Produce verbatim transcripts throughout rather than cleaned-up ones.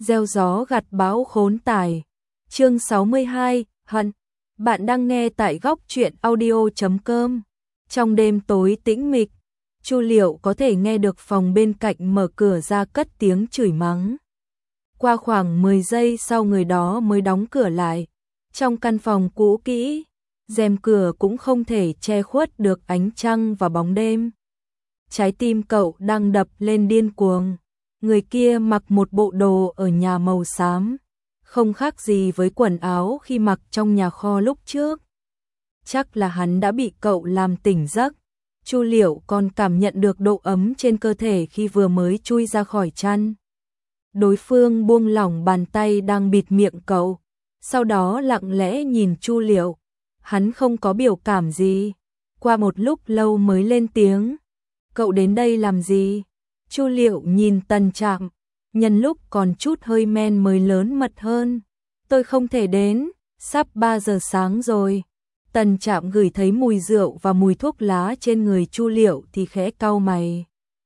Gieo gió gặt bão khốn tải. Chương sáu mươi hai, Hận. Bạn đang nghe tại góc truyện audio chấm com. Trong đêm tối tĩnh mịch, Chu Liệu có thể nghe được phòng bên cạnh mở cửa ra cất tiếng chửi mắng. Qua khoảng mười giây sau người đó mới đóng cửa lại. Trong căn phòng cũ kỹ, rèm cửa cũng không thể che khuất được ánh trăng và bóng đêm. Trái tim cậu đang đập lên điên cuồng. Người kia mặc một bộ đồ ở nhà màu xám, không khác gì với quần áo khi mặc trong nhà kho lúc trước. Chắc là hắn đã bị cậu làm tỉnh giấc. Chu Liệu còn cảm nhận được độ ấm trên cơ thể khi vừa mới chui ra khỏi chăn. Đối phương buông lỏng bàn tay đang bịt miệng cậu, sau đó lặng lẽ nhìn Chu Liệu. Hắn không có biểu cảm gì. Qua một lúc lâu mới lên tiếng. Cậu đến đây làm gì? Chu Liệu nhìn Tần Trạm, nhân lúc còn chút hơi men mới lớn mật hơn. Tôi không thể đến, sắp ba giờ sáng rồi. Tần Trạm ngửi thấy mùi rượu và mùi thuốc lá trên người Chu Liệu thì khẽ cau mày.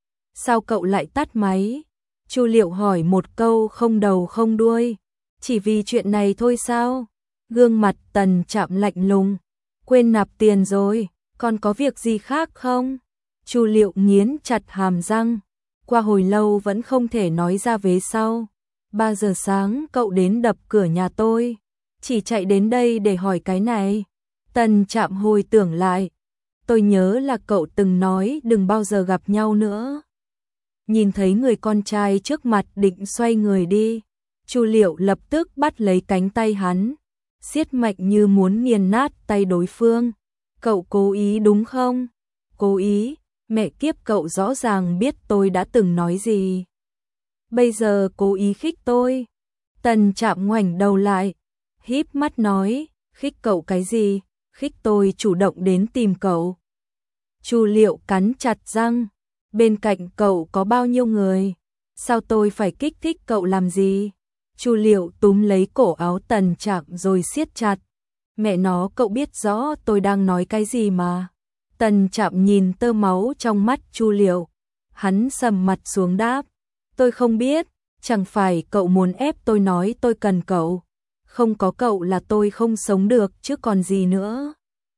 Sao cậu lại tắt máy? Chu Liệu hỏi một câu không đầu không đuôi. Chỉ vì chuyện này thôi sao? Gương mặt Tần Trạm lạnh lùng. Quên nạp tiền rồi, còn có việc gì khác không? Chu Liệu nghiến chặt hàm răng. Qua hồi lâu vẫn không thể nói ra vế sau. Ba giờ sáng cậu đến đập cửa nhà tôi, chỉ chạy đến đây để hỏi cái này. Tần Trạm hồi tưởng lại. Tôi nhớ là cậu từng nói đừng bao giờ gặp nhau nữa. Nhìn thấy người con trai trước mặt định xoay người đi, Chu Liệu lập tức bắt lấy cánh tay hắn, siết mạnh như muốn nghiền nát tay đối phương. Cậu cố ý đúng không? Cố ý? Mẹ kiếp, cậu rõ ràng biết tôi đã từng nói gì. Bây giờ cố ý khích tôi. Tần Trạm ngoảnh đầu lại, híp mắt nói, khích cậu cái gì? Khích tôi chủ động đến tìm cậu. Chu Liệu cắn chặt răng, bên cạnh cậu có bao nhiêu người? Sao tôi phải kích thích cậu làm gì? Chu Liệu túm lấy cổ áo Tần Trạm rồi siết chặt. Mẹ nó, cậu biết rõ tôi đang nói cái gì mà. Tần Trạm nhìn tơ máu trong mắt Chu Liệu. Hắn sầm mặt xuống đáp. Tôi không biết, chẳng phải cậu muốn ép tôi nói tôi cần cậu. Không có cậu là tôi không sống được chứ còn gì nữa.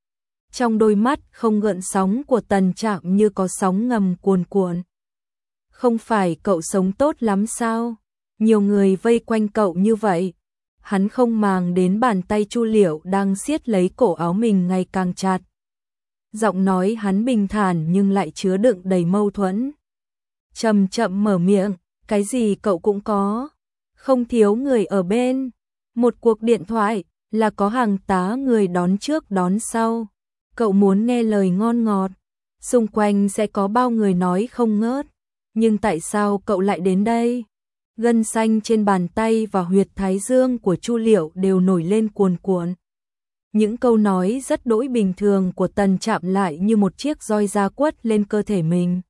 Trong đôi mắt không gợn sóng của Tần Trạm như có sóng ngầm cuồn cuộn. Không phải cậu sống tốt lắm sao? Nhiều người vây quanh cậu như vậy. Hắn không màng đến bàn tay Chu Liệu đang siết lấy cổ áo mình ngày càng chặt. Giọng nói hắn bình thản nhưng lại chứa đựng đầy mâu thuẫn. Chậm chậm mở miệng, cái gì cậu cũng có. Không thiếu người ở bên. Một cuộc điện thoại là có hàng tá người đón trước đón sau. Cậu muốn nghe lời ngon ngọt. Xung quanh sẽ có bao người nói không ngớt. Nhưng tại sao cậu lại đến đây? Gân xanh trên bàn tay và huyệt thái dương của Chu Liệu đều nổi lên cuồn cuộn. Những câu nói rất đỗi bình thường của Tần Trạm lại như một chiếc roi da quất lên cơ thể mình.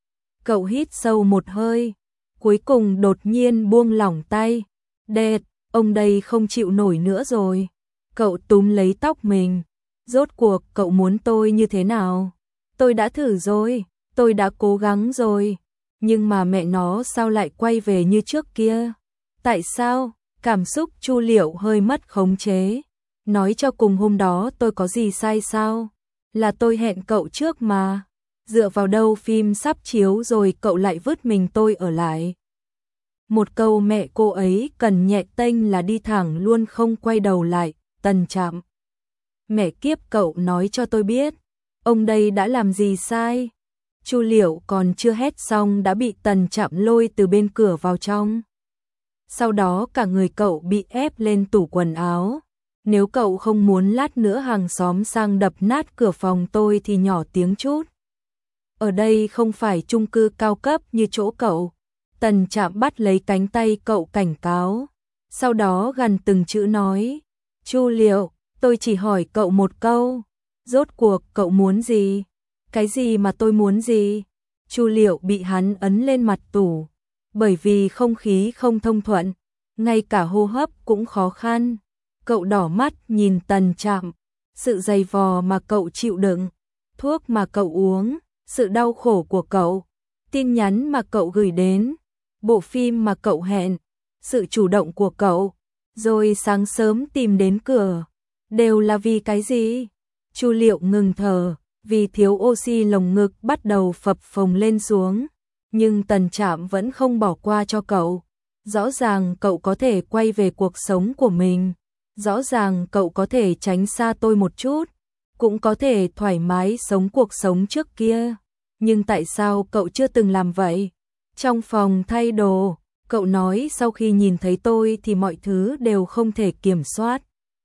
Cậu hít sâu một hơi, cuối cùng đột nhiên buông lỏng tay. Đệt, ông đây không chịu nổi nữa rồi. Cậu túm lấy tóc mình. Rốt cuộc cậu muốn tôi như thế nào? Tôi đã thử rồi, tôi đã cố gắng rồi. Nhưng mà mẹ nó sao lại quay về như trước kia? Tại sao? Cảm xúc Chu Liệu hơi mất khống chế. Nói cho cùng hôm đó tôi có gì sai sao? Là tôi hẹn cậu trước mà. Dựa vào đâu phim sắp chiếu rồi cậu lại vứt mình tôi ở lại? Một câu mẹ cô ấy cần nhẹ tênh là đi thẳng luôn không quay đầu lại. Tần Trạm. Mẹ kiếp, cậu nói cho tôi biết. Ông đây đã làm gì sai? Chu Liệu còn chưa hét xong đã bị Tần Trạm lôi từ bên cửa vào trong. Sau đó cả người cậu bị ép lên tủ quần áo. Nếu cậu không muốn lát nữa hàng xóm sang đập nát cửa phòng tôi thì nhỏ tiếng chút. Ở đây không phải chung cư cao cấp như chỗ cậu. Tần Trạm bắt lấy cánh tay cậu cảnh cáo. Sau đó gần từng chữ nói. Chu Liệu, tôi chỉ hỏi cậu một câu. Rốt cuộc cậu muốn gì? Cái gì mà tôi muốn gì? Chu Liệu bị hắn ấn lên mặt tủ. Bởi vì không khí không thông thuận, ngay cả hô hấp cũng khó khăn. Cậu đỏ mắt nhìn Tần Trạm. Sự dày vò mà cậu chịu đựng, thuốc mà cậu uống, sự đau khổ của cậu, tin nhắn mà cậu gửi đến, bộ phim mà cậu hẹn, sự chủ động của cậu, rồi sáng sớm tìm đến cửa, đều là vì cái gì? Chu Liệu ngừng thở, vì thiếu oxy lồng ngực bắt đầu phập phồng lên xuống, nhưng Tần Trạm vẫn không bỏ qua cho cậu. Rõ ràng cậu có thể quay về cuộc sống của mình, rõ ràng cậu có thể tránh xa tôi một chút, cũng có thể thoải mái sống cuộc sống trước kia, nhưng tại sao cậu chưa từng làm vậy? Trong phòng thay đồ, cậu nói sau khi nhìn thấy tôi thì mọi thứ đều không thể kiểm soát.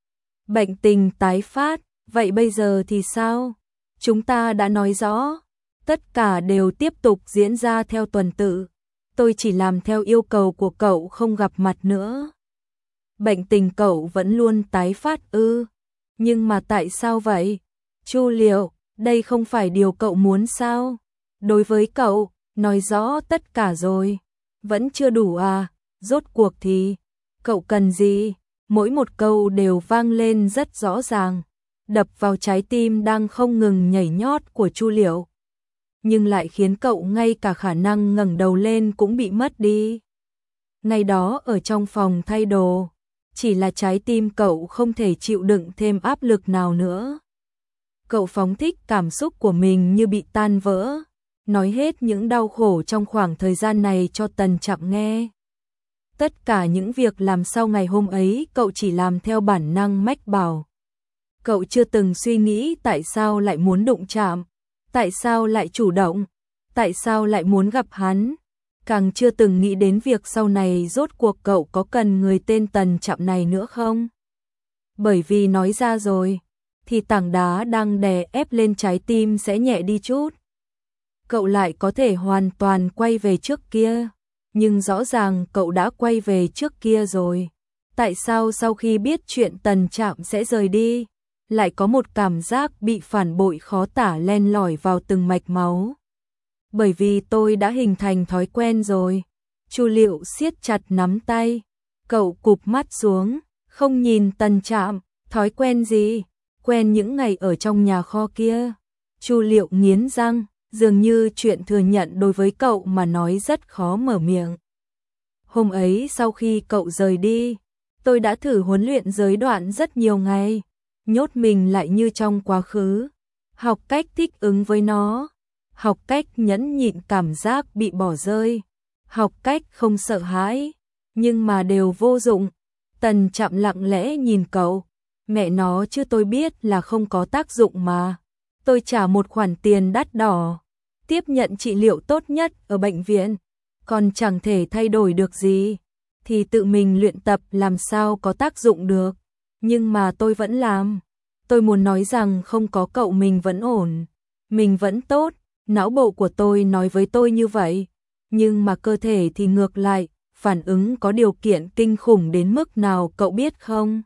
Bệnh tình tái phát, vậy bây giờ thì sao? Chúng ta đã nói rõ, tất cả đều tiếp tục diễn ra theo tuần tự. Tôi chỉ làm theo yêu cầu của cậu không gặp mặt nữa. Bệnh tình cậu vẫn luôn tái phát ư? Nhưng mà tại sao vậy? Chu Liệu, đây không phải điều cậu muốn sao? Đối với cậu, nói rõ tất cả rồi. Vẫn chưa đủ à? Rốt cuộc thì, cậu cần gì? Mỗi một câu đều vang lên rất rõ ràng, đập vào trái tim đang không ngừng nhảy nhót của Chu Liệu, nhưng lại khiến cậu ngay cả khả năng ngẩng đầu lên cũng bị mất đi. Ngày đó ở trong phòng thay đồ, chỉ là trái tim cậu không thể chịu đựng thêm áp lực nào nữa. Cậu phóng thích cảm xúc của mình như bị tan vỡ, nói hết những đau khổ trong khoảng thời gian này cho Tần Trạm nghe. Tất cả những việc làm sau ngày hôm ấy cậu chỉ làm theo bản năng mách bảo. Cậu chưa từng suy nghĩ tại sao lại muốn đụng chạm, tại sao lại chủ động, tại sao lại muốn gặp hắn. Càng chưa từng nghĩ đến việc sau này rốt cuộc cậu có cần người tên Tần Trạm này nữa không. Bởi vì nói ra rồi, thì tảng đá đang đè ép lên trái tim sẽ nhẹ đi chút. Cậu lại có thể hoàn toàn quay về trước kia. Nhưng rõ ràng cậu đã quay về trước kia rồi. Tại sao sau khi biết chuyện Tần Trạm sẽ rời đi, lại có một cảm giác bị phản bội khó tả len lỏi vào từng mạch máu? Bởi vì tôi đã hình thành thói quen rồi. Chu Liệu siết chặt nắm tay. Cậu cụp mắt xuống, không nhìn Tần Trạm. Thói quen gì? Quen những ngày ở trong nhà kho kia. Chu Liệu nghiến răng. Dường như chuyện thừa nhận đối với cậu mà nói rất khó mở miệng. Hôm ấy sau khi cậu rời đi, tôi đã thử huấn luyện giới đoạn rất nhiều ngày, nhốt mình lại như trong quá khứ, học cách thích ứng với nó, học cách nhẫn nhịn cảm giác bị bỏ rơi, học cách không sợ hãi, nhưng mà đều vô dụng. Tần Trạm lặng lẽ nhìn cậu, mẹ nó chứ tôi biết là không có tác dụng mà. Tôi trả một khoản tiền đắt đỏ, tiếp nhận trị liệu tốt nhất ở bệnh viện, còn chẳng thể thay đổi được gì, thì tự mình luyện tập làm sao có tác dụng được. Nhưng mà tôi vẫn làm. Tôi muốn nói rằng không có cậu mình vẫn ổn, mình vẫn tốt, não bộ của tôi nói với tôi như vậy, nhưng mà cơ thể thì ngược lại, phản ứng có điều kiện kinh khủng đến mức nào cậu biết không?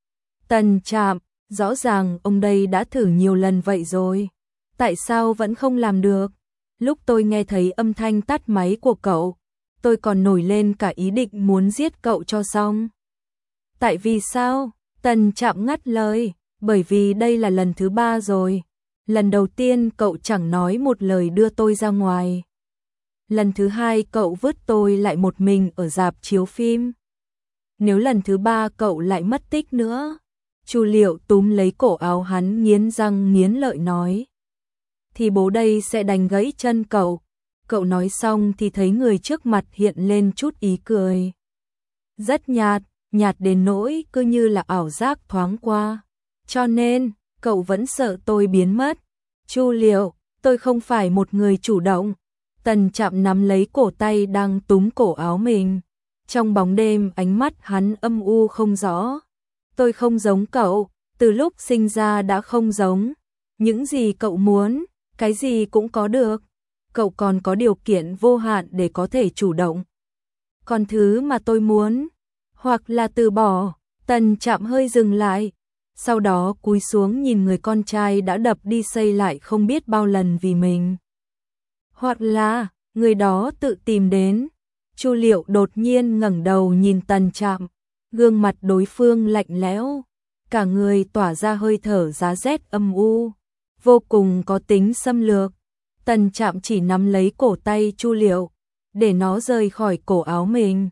Tần Trạm, rõ ràng ông đây đã thử nhiều lần vậy rồi, tại sao vẫn không làm được? Lúc tôi nghe thấy âm thanh tắt máy của cậu, tôi còn nổi lên cả ý định muốn giết cậu cho xong. Tại vì sao? Tần Trạm ngắt lời, bởi vì đây là lần thứ ba rồi. Lần đầu tiên cậu chẳng nói một lời đưa tôi ra ngoài. Lần thứ hai cậu vứt tôi lại một mình ở rạp chiếu phim. Nếu lần thứ ba cậu lại mất tích nữa. Chu Liệu túm lấy cổ áo hắn nghiến răng nghiến lợi nói. Thì bố đây sẽ đánh gãy chân cậu. Cậu nói xong thì thấy người trước mặt hiện lên chút ý cười. Rất nhạt, nhạt đến nỗi cứ như là ảo giác thoáng qua. Cho nên, cậu vẫn sợ tôi biến mất. Chu Liệu, tôi không phải một người chủ động. Tần Trạm nắm lấy cổ tay đang túm cổ áo mình. Trong bóng đêm ánh mắt hắn âm u không rõ. Tôi không giống cậu, từ lúc sinh ra đã không giống. Những gì cậu muốn, cái gì cũng có được. Cậu còn có điều kiện vô hạn để có thể chủ động. Còn thứ mà tôi muốn, hoặc là từ bỏ. Tần Trạm hơi dừng lại, sau đó cúi xuống nhìn người con trai đã đập đi xây lại không biết bao lần vì mình. Hoặc là, người đó tự tìm đến. Chu Liệu đột nhiên ngẩng đầu nhìn Tần Trạm, gương mặt đối phương lạnh lẽo, cả người tỏa ra hơi thở giá rét âm u, vô cùng có tính xâm lược. Tần Trạm chỉ nắm lấy cổ tay Chu Liệu, để nó rời khỏi cổ áo mình.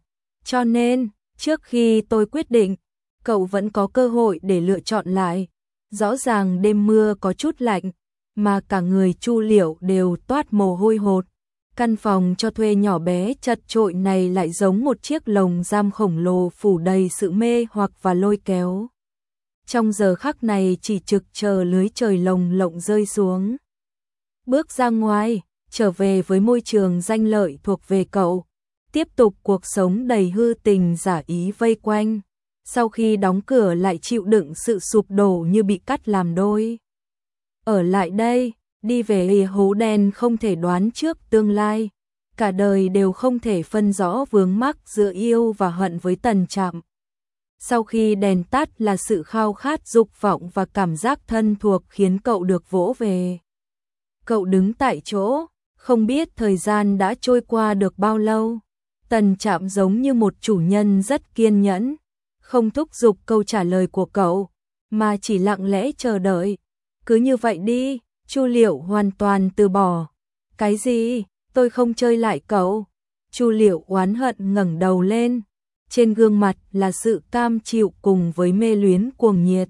Cho nên, trước khi tôi quyết định, cậu vẫn có cơ hội để lựa chọn lại. Rõ ràng đêm mưa có chút lạnh, mà cả người Chu Liệu đều toát mồ hôi hột. Căn phòng cho thuê nhỏ bé chật chội này lại giống một chiếc lồng giam khổng lồ phủ đầy sự mê hoặc và lôi kéo. Trong giờ khắc này chỉ trực chờ lưới trời lồng lộng rơi xuống. Bước ra ngoài, trở về với môi trường danh lợi thuộc về cậu. Tiếp tục cuộc sống đầy hư tình giả ý vây quanh. Sau khi đóng cửa lại chịu đựng sự sụp đổ như bị cắt làm đôi. Ở lại đây, đi về hố đen không thể đoán trước tương lai. Cả đời đều không thể phân rõ vướng mắc giữa yêu và hận với Tần Trạm. Sau khi đèn tắt là sự khao khát dục vọng và cảm giác thân thuộc khiến cậu được vỗ về. Cậu đứng tại chỗ, không biết thời gian đã trôi qua được bao lâu. Tần Trạm giống như một chủ nhân rất kiên nhẫn, không thúc giục câu trả lời của cậu, mà chỉ lặng lẽ chờ đợi. Cứ như vậy đi, Chu Liệu hoàn toàn từ bỏ. Cái gì? Tôi không chơi lại cậu. Chu Liệu oán hận ngẩng đầu lên. Trên gương mặt là sự cam chịu cùng với mê luyến cuồng nhiệt.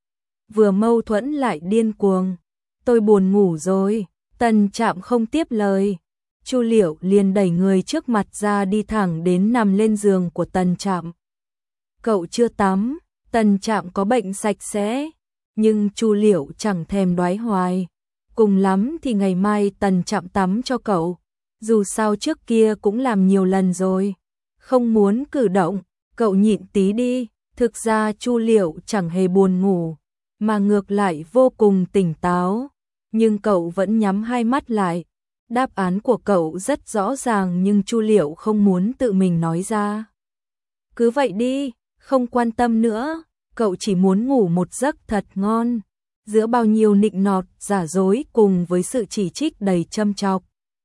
Vừa mâu thuẫn lại điên cuồng. Tôi buồn ngủ rồi. Tần Trạm không tiếp lời. Chu Liệu liền đẩy người trước mặt ra đi thẳng đến nằm lên giường của Tần Trạm. Cậu chưa tắm. Tần Trạm có bệnh sạch sẽ. Nhưng Chu Liệu chẳng thèm đoái hoài. Cùng lắm thì ngày mai Tần Trạm tắm cho cậu. Dù sao trước kia cũng làm nhiều lần rồi. Không muốn cử động, cậu nhịn tí đi. Thực ra Chu Liệu chẳng hề buồn ngủ, mà ngược lại vô cùng tỉnh táo. Nhưng cậu vẫn nhắm hai mắt lại. Đáp án của cậu rất rõ ràng nhưng Chu Liệu không muốn tự mình nói ra. Cứ vậy đi, không quan tâm nữa. Cậu chỉ muốn ngủ một giấc thật ngon. Giữa bao nhiêu nịnh nọt, giả dối cùng với sự chỉ trích đầy châm chọc.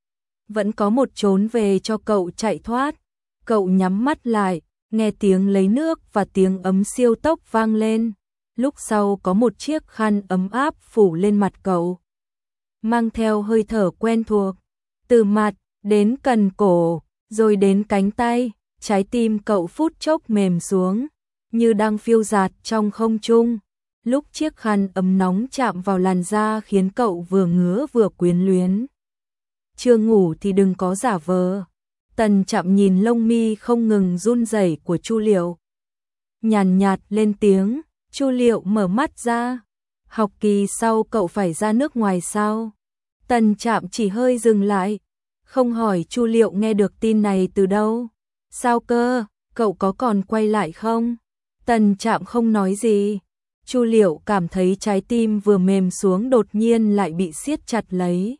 Vẫn có một chốn về cho cậu chạy thoát. Cậu nhắm mắt lại, nghe tiếng lấy nước và tiếng ấm siêu tốc vang lên. Lúc sau có một chiếc khăn ấm áp phủ lên mặt cậu. Mang theo hơi thở quen thuộc. Từ mặt, đến cần cổ, rồi đến cánh tay. Trái tim cậu phút chốc mềm xuống, như đang phiêu dạt trong không trung. Lúc chiếc khăn ấm nóng chạm vào làn da khiến cậu vừa ngứa vừa quyến luyến. Chưa ngủ thì đừng có giả vờ. Tần Trạm nhìn lông mi không ngừng run rẩy của Chu Liệu. Nhàn nhạt lên tiếng, Chu Liệu mở mắt ra. Học kỳ sau cậu phải ra nước ngoài sao? Tần Trạm chỉ hơi dừng lại, không hỏi Chu Liệu nghe được tin này từ đâu. Sao cơ, cậu có còn quay lại không? Tần Trạm không nói gì. Chu Liệu cảm thấy trái tim vừa mềm xuống đột nhiên lại bị siết chặt lấy.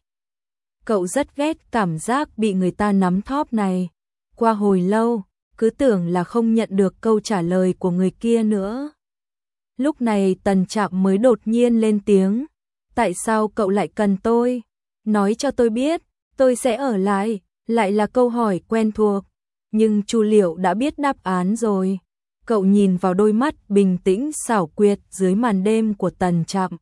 Cậu rất ghét cảm giác bị người ta nắm thóp này. Qua hồi lâu, cứ tưởng là không nhận được câu trả lời của người kia nữa. Lúc này Tần Trạm mới đột nhiên lên tiếng. Tại sao cậu lại cần tôi? Nói cho tôi biết, tôi sẽ ở lại. Lại là câu hỏi quen thuộc. Nhưng Chu Liệu đã biết đáp án rồi. Cậu nhìn vào đôi mắt bình tĩnh xảo quyệt dưới màn đêm của Tần Trạm.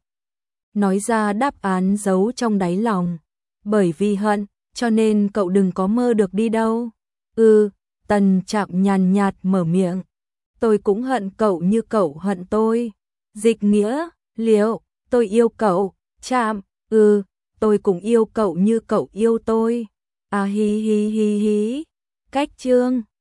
Nói ra đáp án giấu trong đáy lòng. Bởi vì hận, cho nên cậu đừng có mơ được đi đâu. Ừ, Tần Trạm nhàn nhạt mở miệng. Tôi cũng hận cậu như cậu hận tôi. Dịch nghĩa, Liệu, tôi yêu cậu. Trạm, ừ, tôi cũng yêu cậu như cậu yêu tôi. À hi hi hi hi. Cách chương